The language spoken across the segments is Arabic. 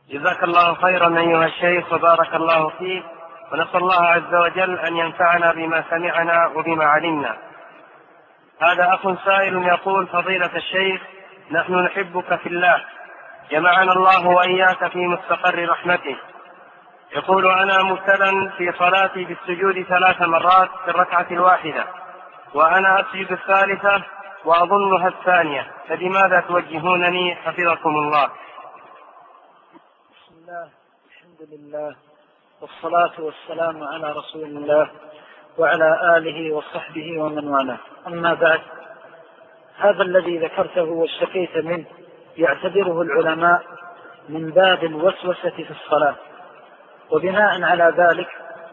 جزاك الله خيرا أيها الشيخ وبارك الله فيك، ونسأل الله عز وجل أن ينفعنا بما سمعنا وبما علمنا. هذا أخ سائل يقول: فضيلة الشيخ، نحن نحبك في الله، جمعنا الله وإياك في مستقر رحمته. يقول: أنا مبتلى في صلاتي بالسجود 3 مرات في الركعة الواحدة، وأنا أسجد الثالثة وأظنها الثانية، فلماذا توجهونني حفظكم الله؟ بسم الله، الحمد لله، والصلاة والسلام على رسول الله وعلى آله وصحبه ومن والاه. أما بعد، هذا الذي ذكرته واشتكيت منه يعتبره العلماء من باب الوسوسة في الصلاة، وبناء على ذلك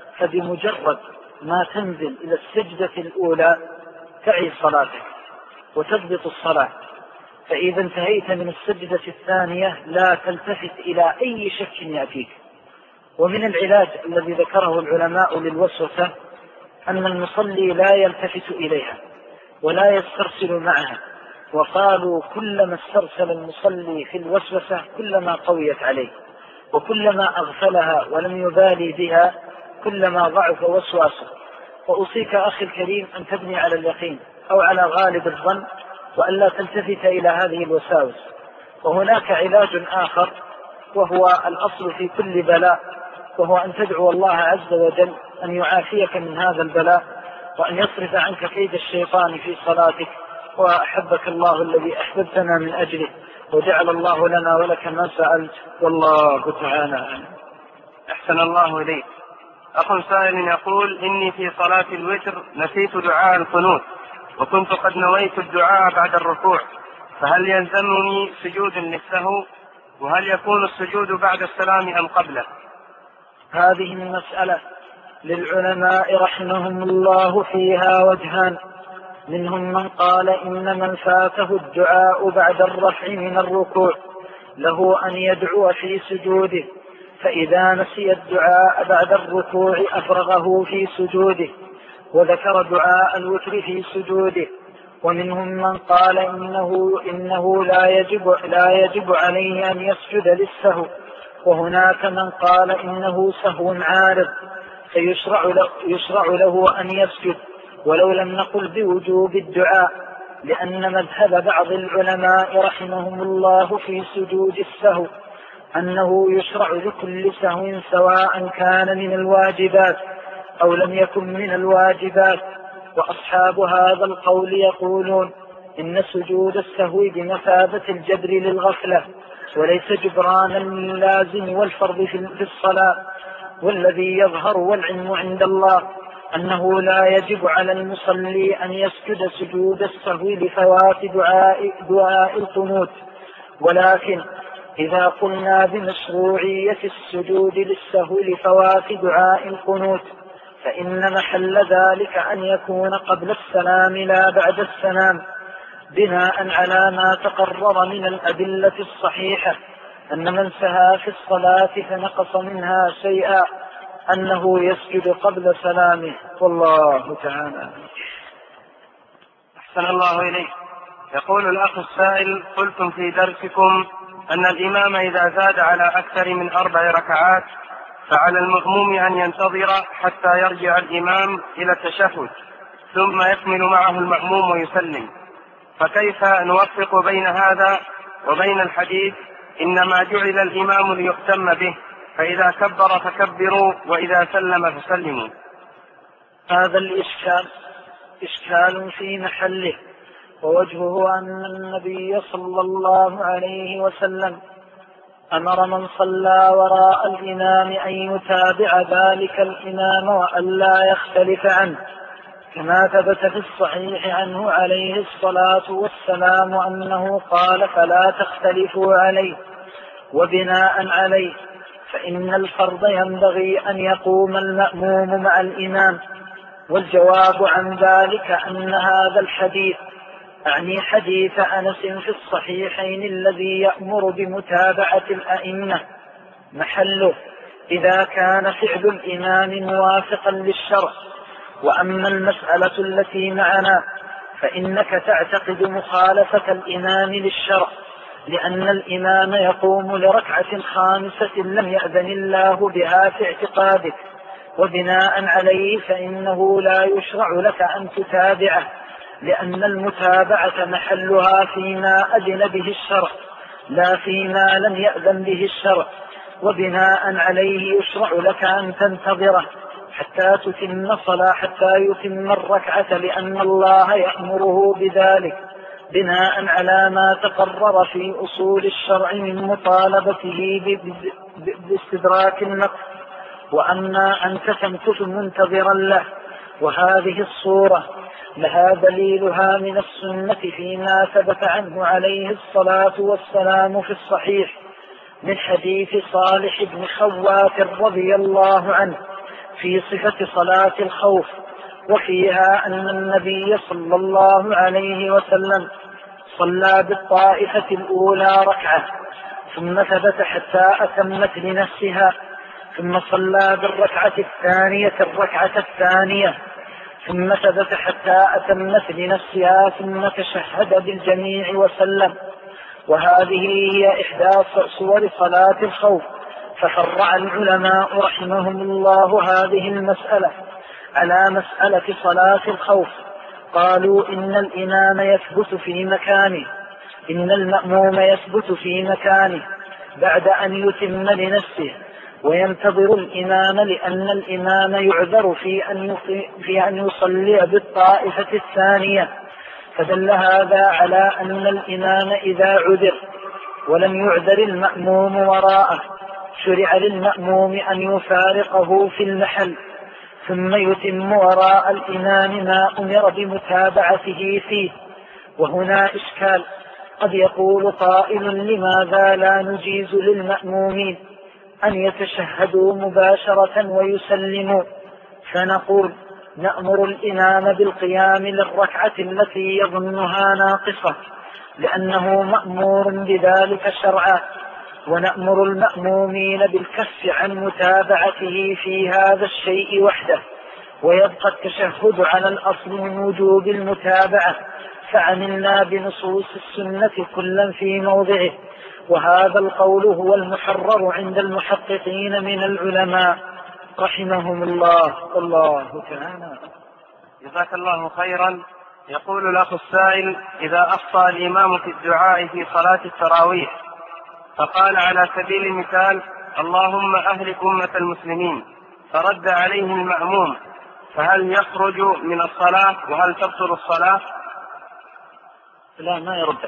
فبمجرد ما تنزل إلى السجدة الأولى تعي صلاتك وتضبط الصلاة، فإذا انتهيت من السجدة الثانية لا تلتفت إلى أي شك يأتيك. ومن العلاج الذي ذكره العلماء للوسوسة أن المصلي لا يلتفت إليها ولا يسترسل معها، وقالوا كلما استرسل المصلي في الوسوسة كلما قويت عليه، وكلما أغفلها ولم يبالي بها كلما ضعف وسواسه. وأوصيك أخي الكريم أن تبني على اليقين أو على غالب الظن، وأن لا تلتفت إلى هذه الوساوس. وهناك علاج آخر وهو الأصل في كل بلاء، وهو أن تدعو الله عز وجل أن يعافيك من هذا البلاء، وأن يصرف عنك كيد الشيطان في صلاتك. وأحبك الله الذي أحببتنا من أجله، وجعل الله لنا ولك ما سألت، والله تعالى أعلم. أحسن الله إليك. أخ سائل يقول: إني في صلاة الوتر نسيت دعاء القنوت، وكنت قد نويت الدعاء بعد الركوع، فهل يلزمني سجود للسهو؟ وهل يكون السجود بعد السلام أم قبله؟ هذه المسألة للعلماء رحمهم الله فيها وجهان. منهم من قال إن من فاته الدعاء بعد الرفع من الركوع له أن يدعو في سجوده، فإذا نسي الدعاء بعد الركوع أفرغه في سجوده، وذكر دعاء الوتر في سجوده. ومنهم من قال إنه لا يجب عليه أن يسجد للسهو، وهناك من قال إنه سهو عارض فيشرع له أن يسجد، ولو لم نقل بوجوب الدعاء، لأن مذهب بعض العلماء رحمهم الله في سجود السهو أنه يشرع لكل سهو سواء كان من الواجبات أو لم يكن من الواجبات. وأصحاب هذا القول يقولون إن سجود السهو بمثابة الجبر للغفلة وليس جبرانا للازم والفرض في الصلاة. والذي يظهر والعلم عند الله أنه لا يجب على المصلي أن يسجد سجود السهو لفوات دعاء القنوت، ولكن إذا قلنا بمشروعية السجود للسهو لفوات دعاء القنوت فإن محل ذلك أن يكون قبل السلام لا بعد السلام، بناء على ما تقرر من الأدلة الصحيحة أن من سهى في الصلاة فنقص منها شيئا أنه يسجد قبل سلامه، والله تعالى. أحسن الله إليك. يقول الأخ السائل: قلتم في درسكم أن الإمام إذا زاد على أكثر من 4 ركعات فعلى المأموم أن ينتظر حتى يرجع الإمام إلى التشهد ثم يكمل معه المأموم ويسلم، فكيف نوفق بين هذا وبين الحديث إنما جعل الإمام ليهتم به، فإذا كبر فكبروا وإذا سلم فسلموا؟ هذا الإشكال إشكال في محله، ووجهه أن النبي صلى الله عليه وسلم أمر من صلى وراء الإمام أن يتابع ذلك الإمام وأن لا يختلف عنه، كما ثبت في الصحيح عنه عليه الصلاة والسلام أنه قال: فلا تختلفوا عليه. وبناء عليه فإن الفرض ينبغي أن يقوم المأموم مع الإمام. والجواب عن ذلك أن هذا الحديث، أعني حديث أنس في الصحيحين الذي يأمر بمتابعة الأئمة، محله إذا كان فعل الإمام موافقا للشرع. وأما المسألة التي معنا فإنك تعتقد مخالفة الإمام للشرع لأن الإمام يقوم لركعة خامسة لم يأذن الله بها في اعتقادك، وبناء عليه فإنه لا يشرع لك أن تتابعه، لأن المتابعة محلها فيما أذن به الشرع لا فيما لم يأذن به الشرع، وبناء عليه يشرع لك أن تنتظره حتى يتم الركعة، لأن الله يأمره بذلك بناء على ما تقرر في أصول الشرع من مطالبته باستدراك النقص. وأما أنت تمكث منتظرا له، وهذه الصورة لها دليلها من السنة فيما ثبت عنه عليه الصلاة والسلام في الصحيح من حديث صالح بن خوات رضي الله عنه في صفة صلاة الخوف، وفيها أن النبي صلى الله عليه وسلم صلى بالطائفة الأولى ركعة ثم ثبت حتى أتمت لنفسها، ثم صلى بالركعة الثانية الركعة الثانية ثم ثبت حتى أتمت لنفسها، ثم تشهد بالجميع وسلم. وهذه هي إحدى صور صلاة الخوف. ففرع العلماء رحمهم الله هذه المسألة على مسألة صلاة الخوف، قالوا إن الإمام يثبت في مكانه، إن المأموم يثبت في مكانه بعد أن يتم لنفسه وينتظر الإمام، لأن الإمام يعذر في أن يصلي بالطائفة الثانية. فدل هذا على أن الإمام إذا عذر ولم يعذر المأموم وراءه شرع للمأموم أن يفارقه في المحل ثم يتم وراء الإمام ما أمر بمتابعته فيه. وهنا إشكال، قد يقول قائل لماذا لا نجيز للمأمومين أن يتشهدوا مباشرة ويسلموا؟ فنقول نأمر الإمام بالقيام للركعة التي يظنها ناقصة لأنه مأمور بذلك شرعا، ونأمر المأمومين بالكف عن متابعته في هذا الشيء وحده، ويبقى التشهد على الأصل من وجوب المتابعة، فعملنا بنصوص السنة كلا في موضعه. وهذا القول هو المحرر عند المحققين من العلماء رحمهم الله. والله تعالى. جزاك الله خيرا. يقول الأخ السائل: إذا أخطأ الإمام في الدعاء في صلاة التراويح فقال على سبيل المثال اللهم أهلك أمة المسلمين، فرد عليه المأموم، فهل يخرج من الصلاة وهل تبطل الصلاة؟ لا،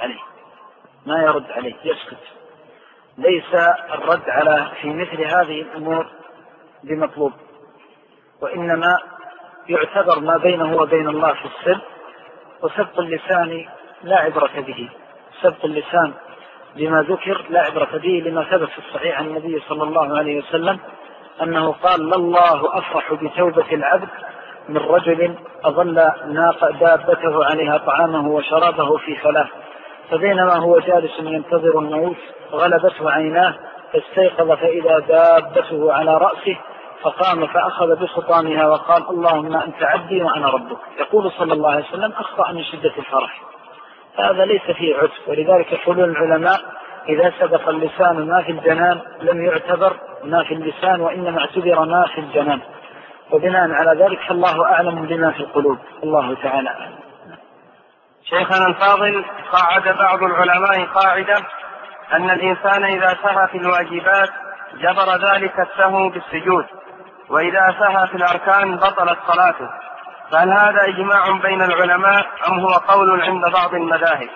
ما يرد عليه، يسكت. ليس الرد على في مثل هذه الأمور بمطلوب، وإنما يعتبر ما بينه وبين الله في السر، وسبق اللسان لا عبرة به. سبق اللسان بما ذكر لا عبرة به، لما ثبت في الصحيح عن النبي صلى الله عليه وسلم أنه قال: لله أفرح بتوبة العبد من رجل أظل دابته عليها طعامه وشرابه في فلاة، فبينما هو جالس ينتظر الموت غلبته عيناه فاستيقظ فإذا دابته على رأسه، فقام فأخذ بخطامها وقال: اللهم أنت عبدي وأنا ربك. يقول صلى الله عليه وسلم: أخطأ من شدة الفرح. هذا ليس فيه عتب، ولذلك يقولون العلماء: إذا سبق اللسان ما في الجنان لم يعتبر ما في اللسان، وإنما اعتبر ما في الجنان. وبناء على ذلك فالله أعلم بما في القلوب، الله تعالى أعلم. شيخنا الفاضل، قاعد بعض العلماء قاعدة أن الإنسان إذا سهى في الواجبات جبر ذلك السهو بالسجود، وإذا سهى في الأركان بطلت صلاته، فهل هذا إجماع بين العلماء أم هو قول عند بعض المذاهب؟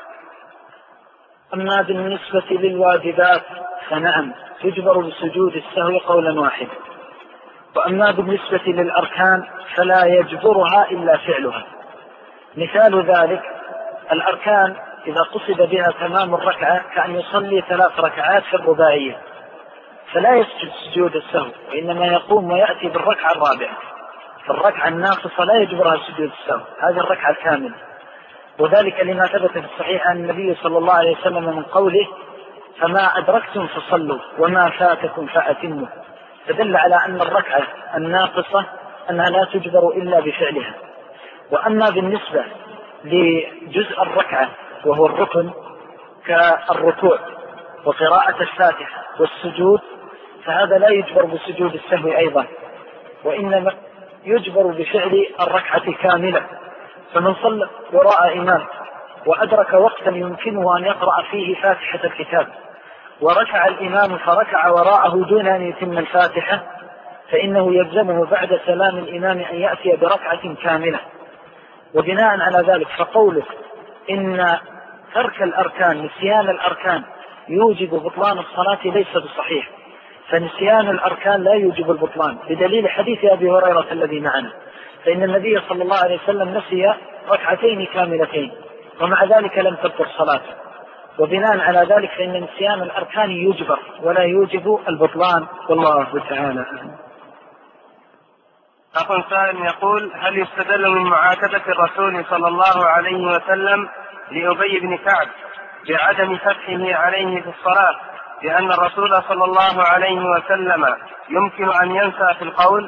أما بالنسبة للواجبات فنعم تجبر بسجود السهو قولا واحدا، وأما بالنسبة للأركان فلا يجبرها إلا فعلها. مثال ذلك الأركان إذا قصد بها تمام الركعة كأن يصلي 3 ركعات في الرباعية، فلا يسجد سجود السهو، وإنما يقوم ويأتي بالركعة الرابعة، فالركعة الناقصة لا يجبرها سجود السهو، هذه الركعة الكاملة. وذلك لما ثبت في الصحيح عن النبي صلى الله عليه وسلم من قوله: فما أدركتم فصلوا وما فاتكم فأتموا، فدل على أن الركعة الناقصة أنها لا تجبر إلا بفعلها. وأما بالنسبة لجزء الركعة وهو الركن كالركوع وقراءة الفاتحة والسجود، فهذا لا يجبر بسجود السهو أيضا، وإنما يجبر بفعل الركعة كاملة. فمن صلى وراء إمام وأدرك وقتا يمكنه أن يقرأ فيه فاتحة الكتاب وركع الإمام فركع وراءه دون أن يتم الفاتحة، فإنه يلزمه بعد سلام الإمام أن يأتي بركعة كاملة. وبناء على ذلك فقولك إن ترك الأركان، نسيان الأركان يوجب بطلان الصلاة ليس بصحيح، فنسيان الأركان لا يوجب البطلان، بدليل حديث أبي هريرة الذي معنا، فإن النبي صلى الله عليه وسلم نسي ركعتين كاملتين ومع ذلك لم تبطل صلاته. وبناء على ذلك فإن نسيان الأركان يجبر ولا يوجب البطلان، والله تعالى. أخ سائل يقول: هل يستدل من معاتبة الرسول صلى الله عليه وسلم لأبي بن كعب بعدم فتحه عليه في الصلاة لأن الرسول صلى الله عليه وسلم يمكن أن ينسى في القول؟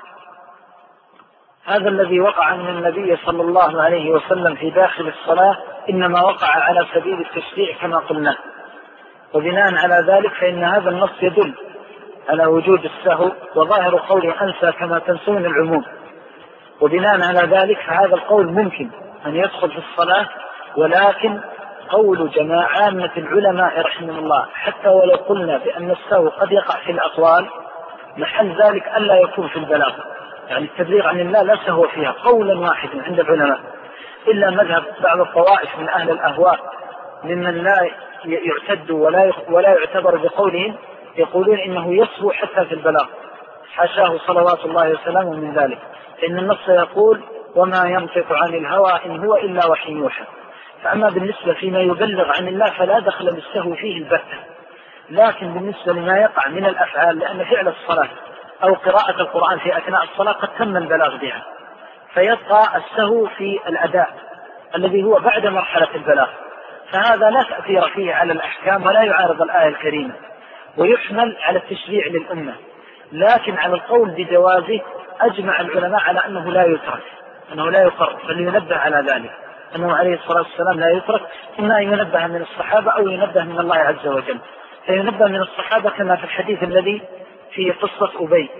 هذا الذي وقع من النبي صلى الله عليه وسلم في داخل الصلاة إنما وقع على سبيل التشريع كما قلنا، وبناء على ذلك فإن هذا النص يدل على وجود السهو، وظاهر قوله أنسى كما تنسون العموم، وبناء على ذلك فهذا القول ممكن أن يدخل في الصلاة. ولكن قول عامة العلماء رحمه الله حتى ولو قلنا بأن السهو قد يقع في الأقوال، محل ذلك ألا يكون في البلاغ، يعني التبليغ عن الله لا سهو فيها قولا واحدا عند العلماء، إلا مذهب بعض الطوائف من أهل الأهواء ممن لا يعتد ولا يعتبر بقولهم، يقولون إنه يسهو حتى في البلاغ، حاشاه صلوات الله وسلامه من ذلك، إن النص يقول: وما ينطق عن الهوى إن هو إلا وحي يوحى. فأما بالنسبة فيما يبلغ عن الله فلا دخل للسهو فيه البتة، لكن بالنسبة لما يقع من الأفعال، لأن فعل الصلاة أو قراءة القرآن في أثناء الصلاة قد تم البلاغ بها، فيبقى السهو في الأداء الذي هو بعد مرحلة البلاغ، فهذا لا تأثير فيه على الأحكام ولا يعارض الآية الكريمة، ويحمل على التشريع للأمة. لكن على القول بجوازه أجمع العلماء على أنه لا يترك، أنه لا يقر، فلينبه على ذلك أنه عليه الصلاة والسلام لا يترك، إما أن ينبه من الصحابة أو ينبه من الله عز وجل. فينبه من الصحابة كما في الحديث الذي في قصة أبي،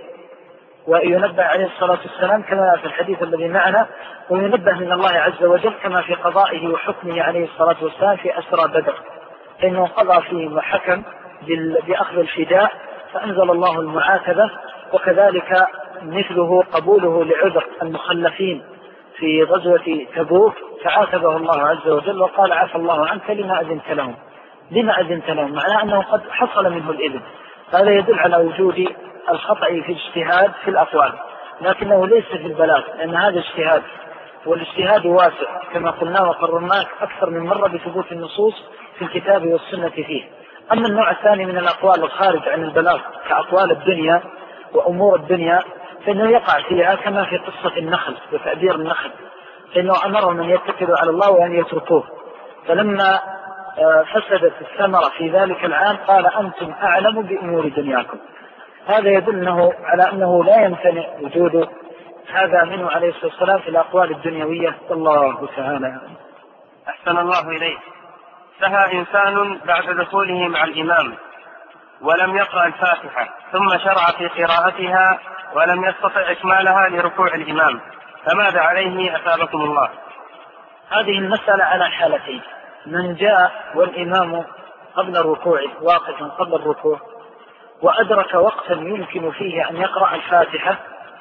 وينبه عليه الصلاة والسلام كما في الحديث الذي معنا، وينبه من الله عز وجل كما في قضائه وحكمه عليه الصلاة والسلام في أسرى بدر، إنه قضى فيه وحكم بأخذ الفداء فأنزل الله المعاتبة. وكذلك مثله قبوله لعذر المخلفين في غزوة تبوك، فعاتبه الله عز وجل وقال: عفى الله عنك لما أذنت لهم. لما أذنت لهم معناه أنه قد حصل منه الإذن، هذا يدل على وجود الخطأ في الاجتهاد في الأقوال، لكنه ليس في البلاغ، لأن هذا اجتهاد، والاجتهاد واسع كما قلنا وقررناه أكثر من مرة بثبوت النصوص في الكتاب والسنة فيه. أما النوع الثاني من الأقوال الخارج عن البلاغ كأقوال الدنيا وأمور الدنيا، فإنه يقع فيها كما في قصة النخل وتأدير النخل، فإنه أمرهم أن يتكلوا على الله وأن يتركوه، فلما فسدت الثمرة في ذلك العام قال: أنتم أعلم بأمور دنياكم. هذا يدل على أنه لا يمتنع وجود هذا منه عليه الصلاة والسلام في الأقوال الدنيوية، والله تعالى. أحسن الله إليه. سهى إنسان بعد دخوله مع الإمام ولم يقرأ الفاتحة ثم شرع في قراءتها ولم يستطع إكمالها لركوع الإمام، فماذا عليه أثابكم الله؟ هذه المسألة على حالتين: من جاء والإمام قبل الركوع واقفا قبل الركوع وأدرك وقتا يمكن فيه أن يقرأ الفاتحة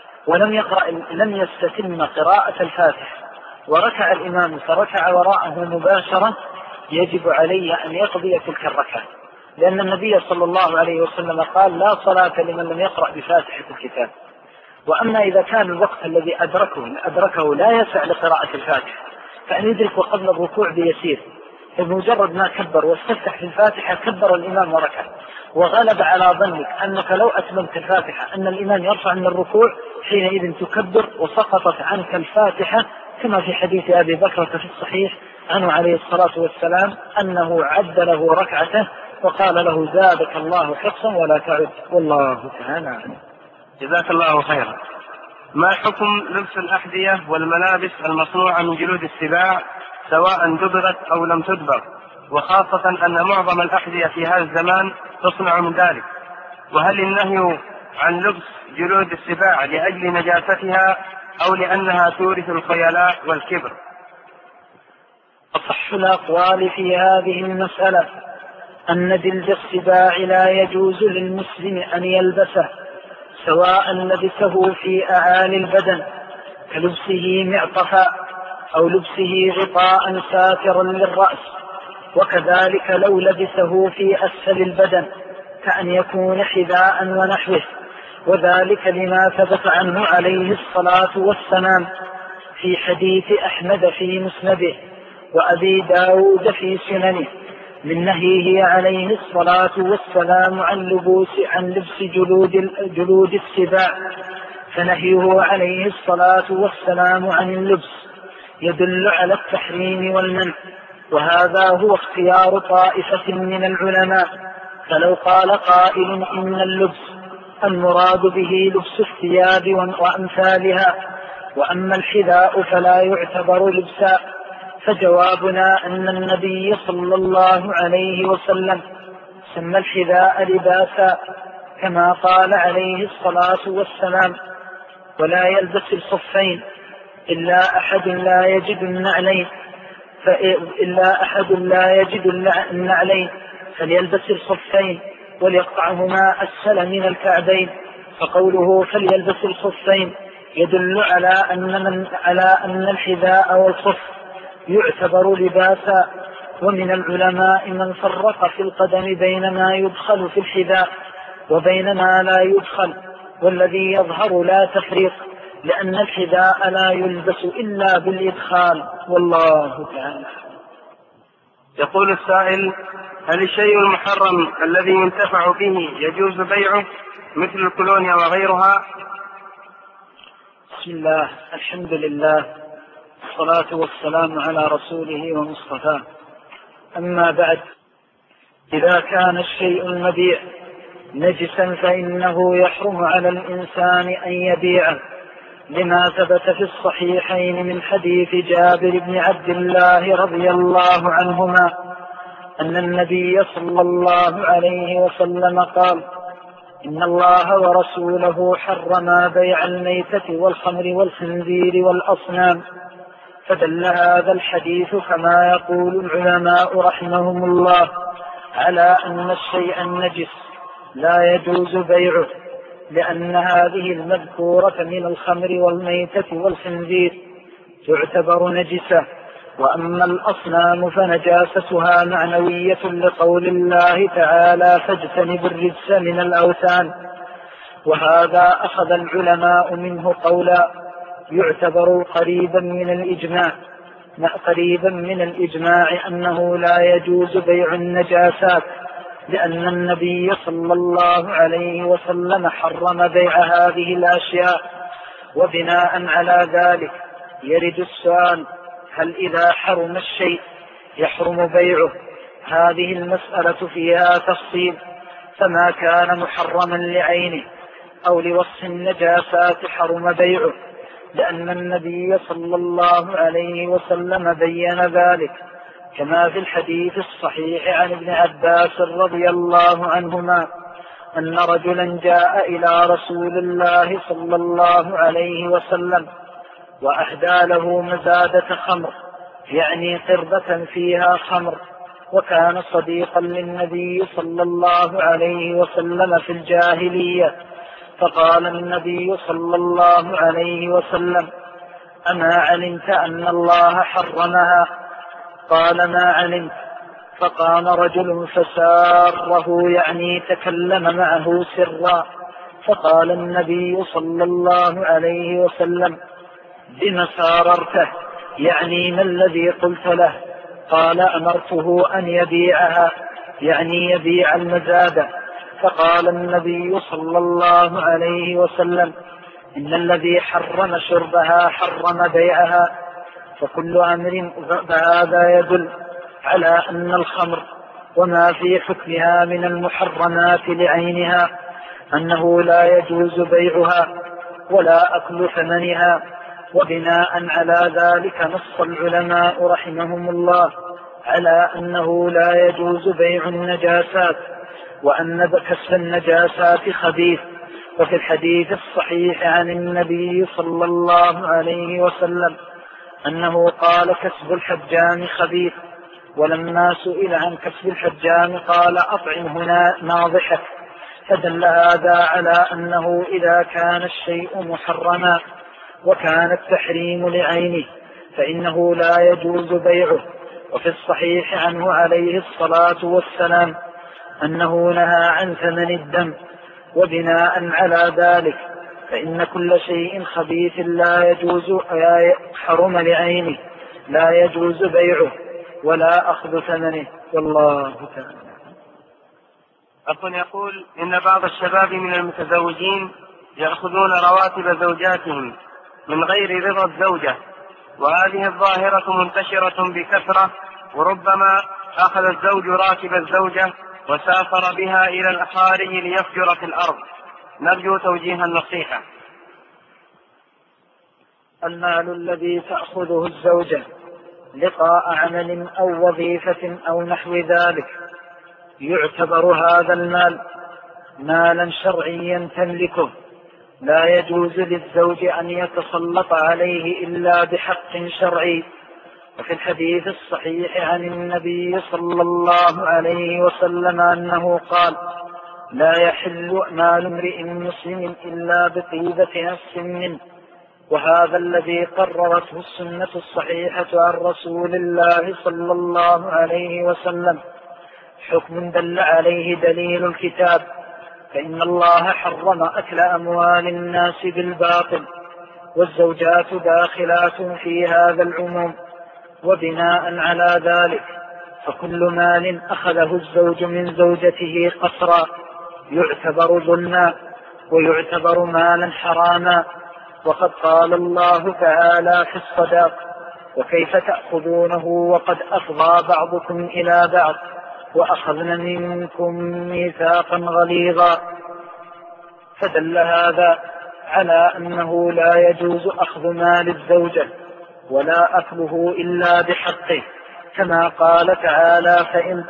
لم يستتم قراءة الفاتحة وركع الإمام فركع وراءه مباشرة، يجب عليه أن يقضي تلك الركعة، لأن النبي صلى الله عليه وسلم قال: لا صلاة لمن لم يقرأ بفاتحة الكتاب. وأما إذا كان الوقت الذي أدركه لا يسع لقراءة الفاتحة، فأن يدرك قبل الركوع بيسير، بمجرد ما كبر واستفتح في الفاتحة كبر الإمام وركع، وغلب على ظنك أنك لو أتممت الفاتحة أن الإمام يرفع من الركوع، حينئذ تكبر وسقطت عنك الفاتحة، كما في حديث أبي بكر في الصحيح عنه عليه الصلاة والسلام أنه عد له ركعته وقال له: زادك الله حفظا ولا تعد، والله تعالى عنه. جزاك الله خيرا. ما حكم لبس الأحذية والملابس المصنوعة من جلود السباع سواء دبرت أو لم تدبر، وخاصة أن معظم الأحذية في هذا الزمان تصنع من ذلك؟ وهل النهي عن لبس جلود السباع لأجل نجاستها أو لأنها تورث الخيلاء والكبر؟ أصح الأقوال في هذه المسألة أن جلد السباع لا يجوز للمسلم أن يلبسه، سواء لبسه في أعالي البدن كلبسه معطفا أو لبسه غطاء ساترا للرأس، وكذلك لو لبسه في أسفل البدن كأن يكون حذاء ونحوه، وذلك لما ثبت عنه عليه الصلاة والسلام في حديث أحمد في مسنده وأبي داود في سننه من نهيه عليه الصلاة والسلام عن لبس جلود السباع، فنهيه عليه الصلاة والسلام عن اللبس يدل على التحريم والمنع، وهذا هو اختيار طائفة من العلماء. فلو قال قائل إن اللبس المراد به لبس الثياب وأمثالها، وأما الحذاء فلا يعتبر لبسا، فجوابنا أن النبي صلى الله عليه وسلم سمى الحذاء لباسا كما قال عليه الصلاة والسلام: ولا يلبس الخفين إلا أحد لا يجد النعلين فليلبس الخفين وليقطعهما أسفل من الكعبين. فقوله فليلبس الخفين يدل على أن الحذاء والخف يعتبر لباسا. ومن العلماء من فرق في القدم بين ما يدخل في الحذاء وبين ما لا يدخل، والذي يظهر لا تفريق، لأن الحذاء لا يلبس إلا بالإدخال، والله تعالى. يقول السائل: هل الشيء المحرم الذي ينتفع به يجوز بيعه مثل الكولونيا وغيرها؟ بسم الله، الحمد لله، الصلاة والسلام على رسوله ومصطفاه. أما بعد، إذا كان الشيء المبيع نجسا فإنه يحرم على الإنسان أن يبيعه، لما ثبت في الصحيحين من حديث جابر بن عبد الله رضي الله عنهما أن النبي صلى الله عليه وسلم قال: إن الله ورسوله حرما بيع الميتة والخمر والخنزير والأصنام. فدل هذا الحديث كما يقول العلماء رحمهم الله على أن الشيء النجس لا يجوز بيعه، لأن هذه المذكورة من الخمر والميتة والخنزير تعتبر نجسة. وأما الأصنام فنجاستها معنوية لقول الله تعالى: فاجتنبوا الرجس من الأوثان. وهذا أخذ العلماء منه قولا يعتبر قريبا من الإجماع أنه لا يجوز بيع النجاسات، لأن النبي صلى الله عليه وسلم حرم بيع هذه الأشياء. وبناء على ذلك يرد السؤال: هل إذا حرم الشيء يحرم بيعه؟ هذه المسألة فيها تفصيل، فما كان محرما لعينه أو لوصف النجاسات حرم بيعه، لأن النبي صلى الله عليه وسلم بين ذلك، كما في الحديث الصحيح عن ابن عباس رضي الله عنهما أن رجلا جاء إلى رسول الله صلى الله عليه وسلم وأهدى له مزادة خمر، يعني قربة فيها خمر، وكان صديقا للنبي صلى الله عليه وسلم في الجاهلية. فقال النبي صلى الله عليه وسلم: أما علمت أن الله حرمها؟ قال: ما علمت. فقام رجل فساره، يعني تكلم معه سرا، فقال النبي صلى الله عليه وسلم: بما ساررته؟ يعني ما الذي قلت له؟ قال: أمرته أن يبيعها، يعني يبيع المزادة. فقال النبي صلى الله عليه وسلم: إن الذي حرم شربها حرم بيعها. فكل أمر فهذا يدل على أن الخمر وما في حكمها من المحرمات لعينها أنه لا يجوز بيعها ولا أكل ثمنها. وبناء على ذلك نص العلماء رحمهم الله على أنه لا يجوز بيع النجاسات، وأن كسب النجاسات خبيث. وفي الحديث الصحيح عن النبي صلى الله عليه وسلم أنه قال كسب الحجام خبيث. ولما سئل عن كسب الحجام قال أطعم هنا ناضحك. فدل هذا على أنه إذا كان الشيء محرما وكان التحريم لعينه فإنه لا يجوز بيعه. وفي الصحيح عنه عليه الصلاة والسلام أنه نهى عن ثمن الدم. وبناء على ذلك فإن كل شيء خبيث لا يجوز حرم لعينه لا يجوز بيعه ولا أخذ ثمنه، والله تعالى. أخ يقول إن بعض الشباب من المتزوجين يأخذون رواتب زوجاتهم من غير رضا الزوجة، وهذه الظاهرة منتشرة بكثرة، وربما أخذ الزوج راتب الزوجة وسافر بها إلى الخارج ليفجر في الأرض. نرجو توجيه النصيحة. المال الذي تأخذه الزوجة لقاء عمل أو وظيفة أو نحو ذلك يعتبر هذا المال مالا شرعيا تملكه، لا يجوز للزوج أن يتسلط عليه إلا بحق شرعي. وفي الحديث الصحيح عن النبي صلى الله عليه وسلم أنه قال: لا يحل مال امرئ مسلم إلا بطيبة نفس منه. وهذا الذي قررته السنة الصحيحة عن رسول الله صلى الله عليه وسلم حكم دل عليه دليل الكتاب، فإن الله حرم أكل أموال الناس بالباطل، والزوجات داخلات في هذا العموم. وبناء على ذلك فكل مال أخذه الزوج من زوجته قسرا يعتبر ظلما ويعتبر مالا حراما. وقد قال الله تعالى في الصداق: وكيف تأخذونه وقد أفضى بعضكم إلى بعض وأخذن منكم ميثاقا غليظا. فدل هذا على أنه لا يجوز أخذ مال الزوجة ولا أكله إلا بحقه، كما قال تعالى: فإن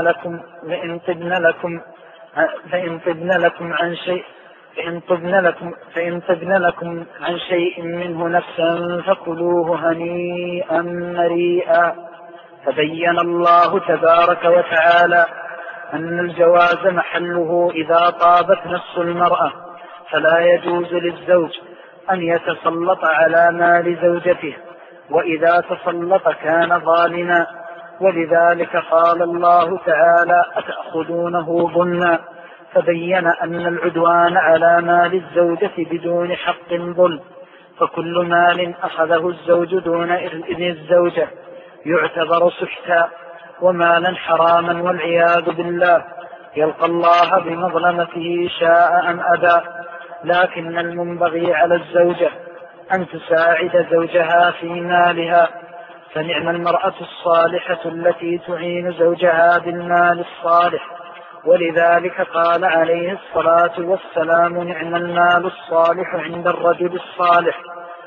طبن لكم عن شيء منه نفسا فكلوه هنيئا مريئا. فبين الله تبارك وتعالى أن الجواز محله إذا طابت نفس المرأة، فلا يجوز للزوج أن يتسلط على مال زوجته، وإذا تسلط كان ظالما. ولذلك قال الله تعالى: أتأخذونه ظلما. فبين أن العدوان على مال الزوجة بدون حق ظلم. فكل مال أخذه الزوج دون إذن الزوجة يعتبر سحتا ومالا حراما، والعياذ بالله، يلقى الله بمظلمته شاء أم أبى. لكن المنبغي على الزوجة أن تساعد زوجها في مالها، فنعم المرأة الصالحة التي تعين زوجها بالمال الصالح. ولذلك قال عليه الصلاة والسلام: نعم المال الصالح عند الرجل الصالح.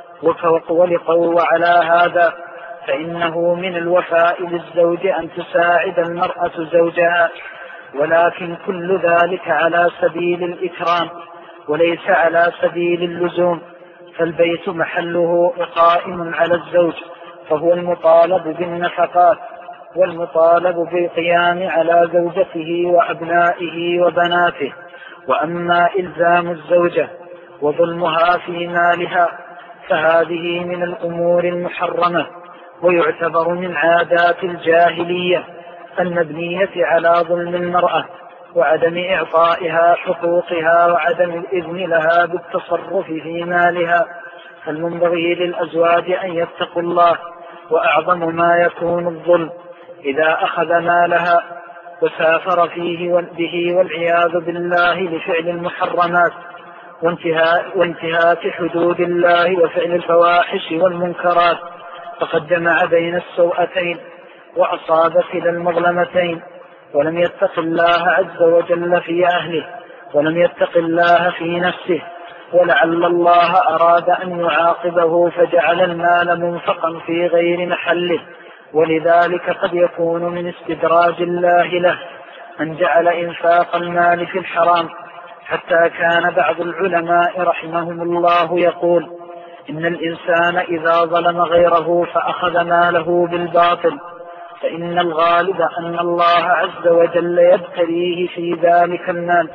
وعلى هذا فإنه من الوفاء للزوج أن تساعد المرأة زوجها، ولكن كل ذلك على سبيل الإكرام وليس على سبيل اللزوم. فالبيت محله قائم على الزوج، فهو المطالب بالنفقات والمطالب بالقيام على زوجته وأبنائه وبناته. وأما إلزام الزوجة وظلمها في مالها فهذه من الأمور المحرمة، ويعتبر من عادات الجاهلية المبنية على ظلم المرأة وعدم إعطائها حقوقها وعدم الإذن لها بالتصرف في مالها. فالمنبغي للأزواج أن يتقوا الله، وأعظم ما يكون الظلم إذا أخذ مالها وسافر فيه به والعياذ بالله لفعل المحرمات وانتهاك حدود الله وفعل الفواحش والمنكرات، فقد جمع بين السوءتين وأصاب كلا المظلمتين، ولم يتق الله عز وجل في أهله ولم يتق الله في نفسه، ولعل الله أراد أن يعاقبه فجعل المال منفقا في غير محله، ولذلك قد يكون من استدراج الله له أن جعل إنفاق المال في الحرام، حتى كان بعض العلماء رحمهم الله يقول إن الإنسان إذا ظلم غيره فأخذ ماله بالباطل فإن الغالب أن الله عز وجل يبتليه في ذلك المال.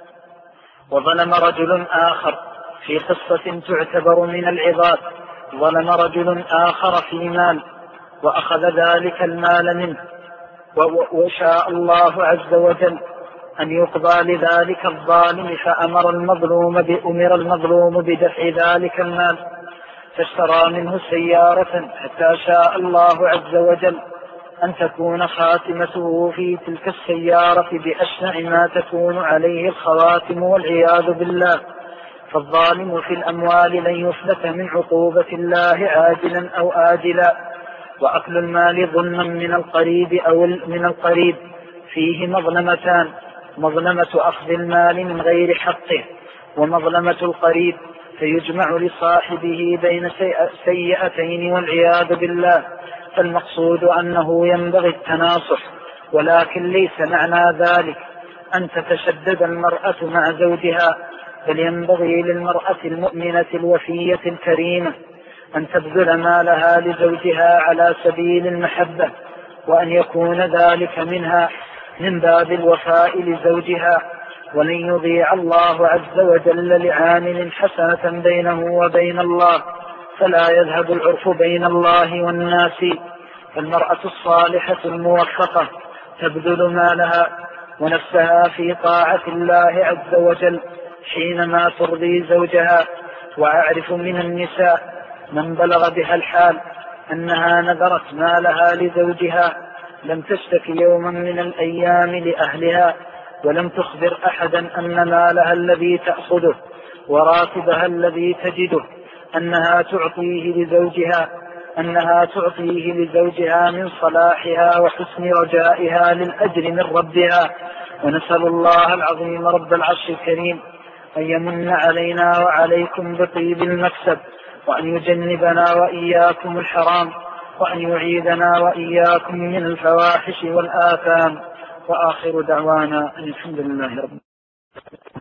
وظلم رجل آخر في قصة تعتبر من العظات، ظلم رجل آخر في مال وأخذ ذلك المال منه، وشاء الله عز وجل أن يقضى لذلك الظالم فأمر المظلوم بدفع ذلك المال، فاشترى منه سيارة حتى شاء الله عز وجل أن تكون خاتمته في تلك السيارة بأشنع ما تكون عليه الخواتم والعياذ بالله. فالظالم في الأموال لن يفلت من عقوبة الله عاجلا أو آجلا. وأكل المال ظلما من القريب فيه مظلمتان: مظلمة أخذ المال من غير حقه، ومظلمة القريب، فيجمع لصاحبه بين سيئتين والعياذ بالله. فالمقصود أنه ينبغي التناصح، ولكن ليس معنى ذلك أن تتشدد المرأة مع زوجها، بل ينبغي للمرأة المؤمنة الوفية الكريمة أن تبذل مالها لزوجها على سبيل المحبة، وأن يكون ذلك منها من باب الوفاء لزوجها. ولن يضيع الله عز وجل لعامل حسنة بينه وبين الله، فلا يذهب العرف بين الله والناس. فالمرأة الصالحة الموفقة تبذل مالها ونفسها في طاعة الله عز وجل حينما ترضي زوجها. وأعرف من النساء من بلغ بها الحال أنها نذرت مالها لزوجها، لم تشتكي يوما من الأيام لأهلها، ولم تخبر أحدا أن مالها الذي تأخذه وراتبها الذي تجده أنها تعطيه لزوجها من صلاحها وحسن رجائها للأجر من ربها. ونسأل الله العظيم رب العرش الكريم أن يمن علينا وعليكم بطيب المكسب، وأن يجنبنا وإياكم الحرام، وأن يعيذنا وإياكم من الفواحش والآثام. وآخر دعوانا الحمد لله رب العالمين.